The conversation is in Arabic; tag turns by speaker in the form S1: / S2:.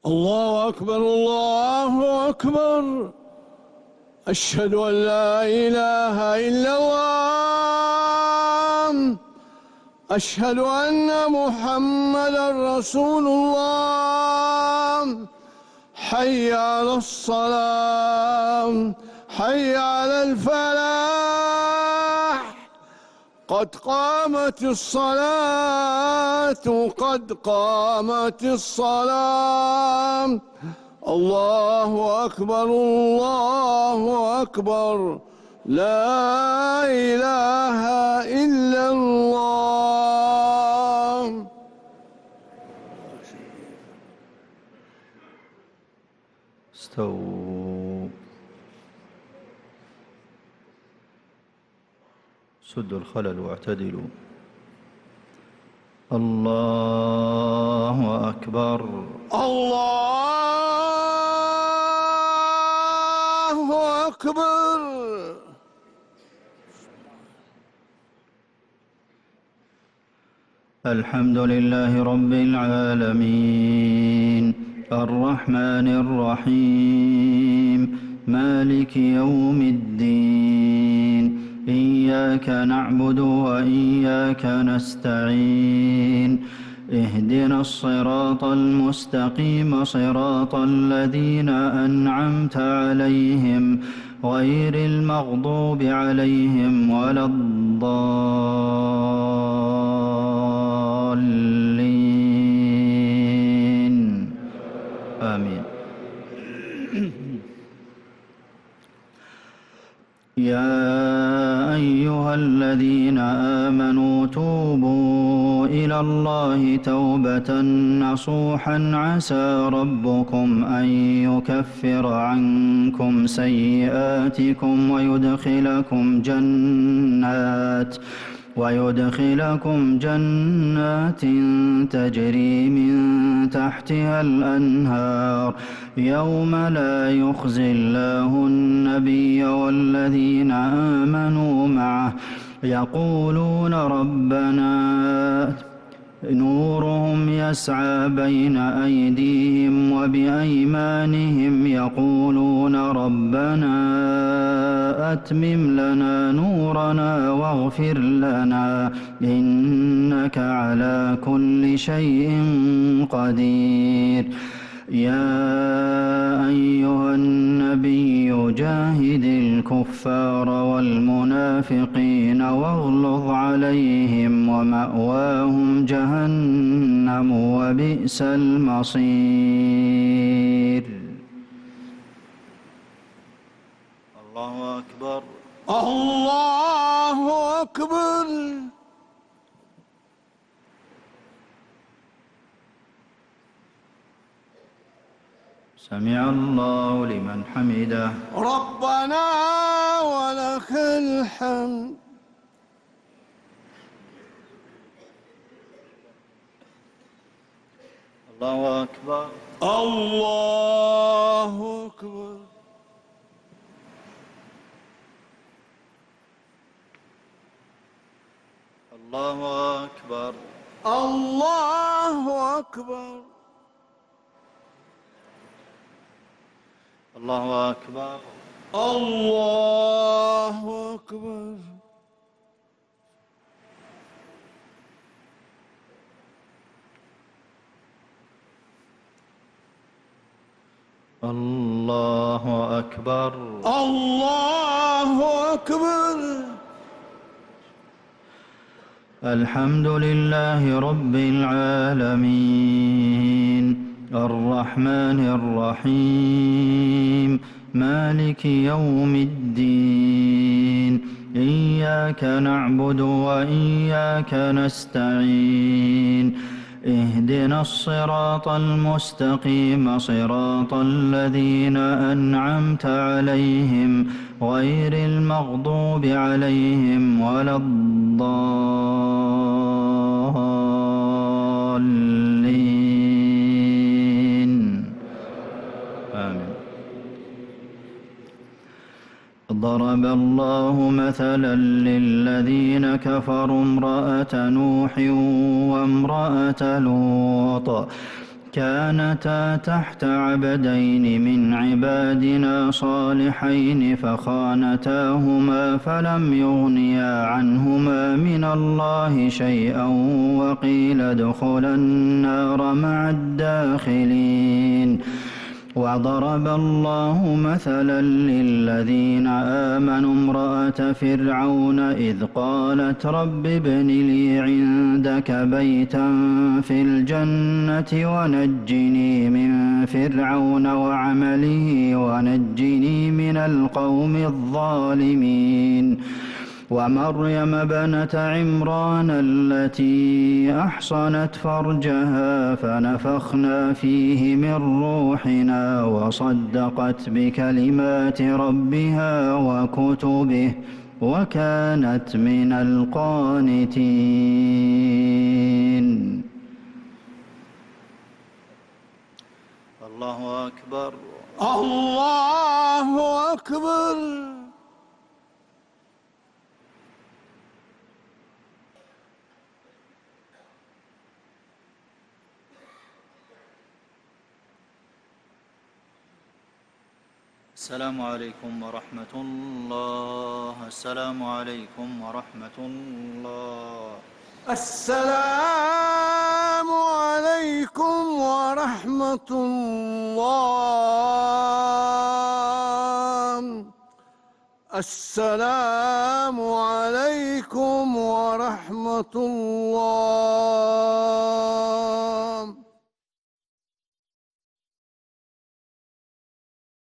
S1: الله أكبر الله أكبر. أشهد أن لا إله إلا الله. أشهد أن محمدًا رسول الله. حي على الصلاة، حي على الفلاح. قد قامت الصلاة، قد قامت الصلاة. الله أكبر الله أكبر. لا إله إلا الله.
S2: استووا. سدوا الخلل واعتدلوا. الله أكبر.
S1: الله أكبر.
S2: الحمد لله رب العالمين الرحمن الرحيم مالك يوم الدين إياك نعبد وإياك نستعين اهدنا الصراط المستقيم صراط الذين أنعمت عليهم غير المغضوب عليهم ولا الضالين آمين. يا أيها الذين آمنوا توبوا إلى الله توبة نصوحا عسى ربكم أن يكفر عنكم سيئاتكم ويدخلكم جنات تجري من تحتها الأنهار يوم لا يخزي الله النبي والذين آمنوا معه يقولون ربنا نورهم يسعى بين أيديهم وبأيمانهم يقولون ربنا أتمم لنا نورنا واغفر لنا إنك على كل شيء قدير. يا أيها النبي جاهد الكفار والمنافقين واغلظ عليهم ومأواهم جهنم وبئس المصير. الله أكبر.
S1: الله أكبر.
S2: سمع الله لمن حمده.
S1: ربنا ولك الحمد.
S2: الله أكبر.
S1: الله أكبر.
S2: الله أكبر.
S1: الله أكبر.
S2: الله أكبر.
S1: الله أكبر.
S2: الله أكبر.
S1: الله أكبر.
S2: الحمد لله رب العالمين الرحمن الرحيم مالك يوم الدين إياك نعبد وإياك نستعين اهدنا الصراط المستقيم صراط الذين أنعمت عليهم غير المغضوب عليهم ولا الضالين آمين. ضرب الله مثلا للذين كفروا امرأة نوح وامرأة لوط كانتا تحت عبدين من عبادنا صالحين فخانتاهما فلم يغنيا عنهما من الله شيئا وقيل ادخلا النار مع الداخلين وضرب الله مثلا للذين آمنوا امرأة فرعون إذ قالت رب ابن لي عندك بيتا في الجنة ونجني من فرعون وعمله ونجني من القوم الظالمين ومريم ابنة عمران التي أحصنت فرجها فنفخنا فيه من روحنا وصدقت بكلمات ربها وكتبه وكانت من القانتين. الله أكبر.
S1: الله أكبر.
S2: السلام عليكم ورحمة الله. السلام عليكم ورحمة الله.
S1: السلام عليكم ورحمة الله. السلام عليكم ورحمة الله.